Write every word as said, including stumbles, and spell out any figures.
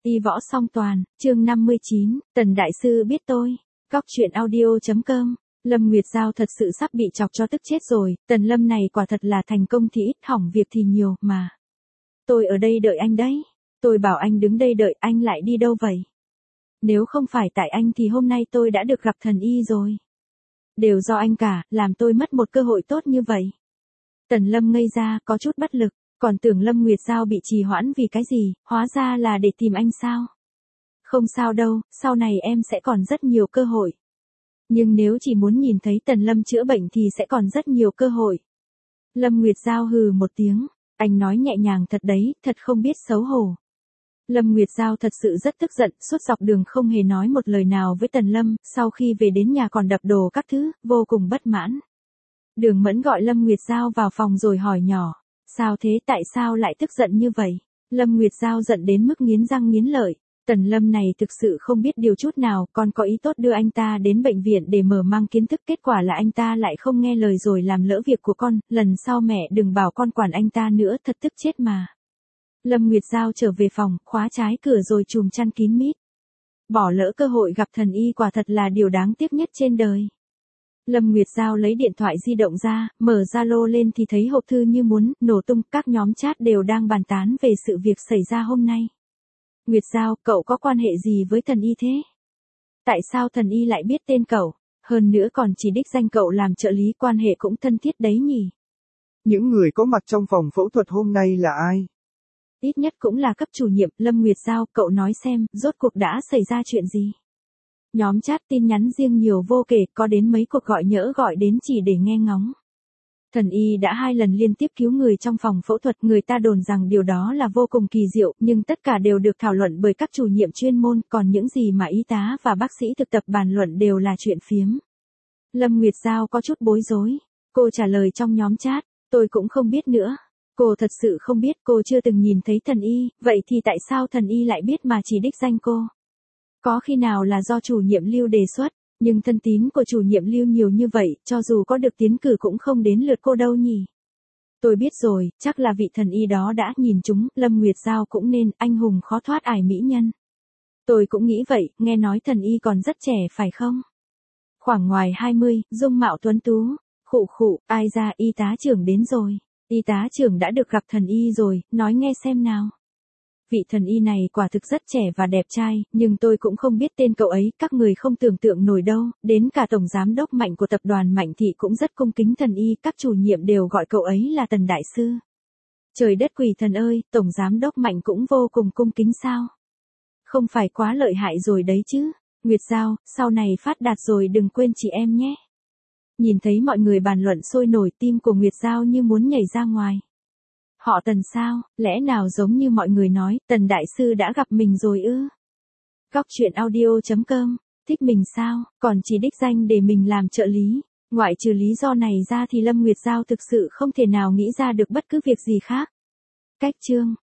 Y võ song toàn, chương năm mươi chín, Tần Đại Sư biết tôi. Góc chuyện audio.com. Lâm Nguyệt Giao thật sự sắp bị chọc cho tức chết rồi, Tần Lâm này quả thật là thành công thì ít, hỏng việc thì nhiều, mà. Tôi ở đây đợi anh đấy. Tôi bảo anh đứng đây đợi, anh lại đi đâu vậy? Nếu không phải tại anh thì hôm nay tôi đã được gặp thần y rồi. Đều do anh cả, làm tôi mất một cơ hội tốt như vậy. Tần Lâm ngây ra, có chút bất lực. Còn tưởng Lâm Nguyệt Giao bị trì hoãn vì cái gì, hóa ra là để tìm anh sao? Không sao đâu, sau này em sẽ còn rất nhiều cơ hội. Nhưng nếu chỉ muốn nhìn thấy Tần Lâm chữa bệnh thì sẽ còn rất nhiều cơ hội. Lâm Nguyệt Giao hừ một tiếng, anh nói nhẹ nhàng thật đấy, thật không biết xấu hổ. Lâm Nguyệt Giao thật sự rất tức giận, suốt dọc đường không hề nói một lời nào với Tần Lâm, sau khi về đến nhà còn đập đồ các thứ, vô cùng bất mãn. Đường Mẫn gọi Lâm Nguyệt Giao vào phòng rồi hỏi nhỏ. Sao thế, tại sao lại tức giận như vậy? Lâm Nguyệt Giao giận đến mức nghiến răng nghiến lợi. Tần Lâm này thực sự không biết điều chút nào, con có ý tốt đưa anh ta đến bệnh viện để mở mang kiến thức, kết quả là anh ta lại không nghe lời rồi làm lỡ việc của con, lần sau mẹ đừng bảo con quản anh ta nữa, thật tức chết mà. Lâm Nguyệt Giao trở về phòng, khóa trái cửa rồi chùm chăn kín mít. Bỏ lỡ cơ hội gặp thần y quả thật là điều đáng tiếc nhất trên đời. Lâm Nguyệt Giao lấy điện thoại di động ra, mở Zalo lên thì thấy hộp thư như muốn nổ tung, các nhóm chat đều đang bàn tán về sự việc xảy ra hôm nay. Nguyệt Giao, cậu có quan hệ gì với thần y thế? Tại sao thần y lại biết tên cậu? Hơn nữa còn chỉ đích danh cậu làm trợ lý, quan hệ cũng thân thiết đấy nhỉ? Những người có mặt trong phòng phẫu thuật hôm nay là ai? Ít nhất cũng là cấp chủ nhiệm. Lâm Nguyệt Giao, cậu nói xem, rốt cuộc đã xảy ra chuyện gì? Nhóm chat tin nhắn riêng nhiều vô kể, có đến mấy cuộc gọi nhỡ gọi đến chỉ để nghe ngóng. Thần y đã hai lần liên tiếp cứu người trong phòng phẫu thuật, người ta đồn rằng điều đó là vô cùng kỳ diệu, nhưng tất cả đều được thảo luận bởi các chủ nhiệm chuyên môn, còn những gì mà y tá và bác sĩ thực tập bàn luận đều là chuyện phiếm. Lâm Nguyệt Giao có chút bối rối. Cô trả lời trong nhóm chat, tôi cũng không biết nữa. Cô thật sự không biết, cô chưa từng nhìn thấy thần y, vậy thì tại sao thần y lại biết mà chỉ đích danh cô? Có khi nào là do chủ nhiệm Lưu đề xuất, nhưng thân tín của chủ nhiệm Lưu nhiều như vậy, cho dù có được tiến cử cũng không đến lượt cô đâu nhỉ? Tôi biết rồi, chắc là vị thần y đó đã nhìn chúng, Lâm Nguyệt Giao cũng nên, anh hùng khó thoát ải mỹ nhân. Tôi cũng nghĩ vậy, nghe nói thần y còn rất trẻ phải không? Khoảng ngoài hai mươi, dung mạo tuấn tú, khụ khụ, ai ra, y tá trưởng đến rồi. Y tá trưởng đã được gặp thần y rồi, nói nghe xem nào. Vị thần y này quả thực rất trẻ và đẹp trai, nhưng tôi cũng không biết tên cậu ấy, các người không tưởng tượng nổi đâu, đến cả tổng giám đốc Mạnh của tập đoàn Mạnh Thị cũng rất cung kính thần y, các chủ nhiệm đều gọi cậu ấy là Tần Đại Sư. Trời đất quỷ thần ơi, tổng giám đốc Mạnh cũng vô cùng cung kính sao? Không phải quá lợi hại rồi đấy chứ? Nguyệt Giao, sau này phát đạt rồi đừng quên chị em nhé. Nhìn thấy mọi người bàn luận sôi nổi, tim của Nguyệt Giao như muốn nhảy ra ngoài. Họ Tần sao, lẽ nào giống như mọi người nói, Tần Đại Sư đã gặp mình rồi ư? Góc chuyện audio.com, thích mình sao, còn chỉ đích danh để mình làm trợ lý. Ngoại trừ lý do này ra thì Lâm Nguyệt Giao thực sự không thể nào nghĩ ra được bất cứ việc gì khác. Cách chương.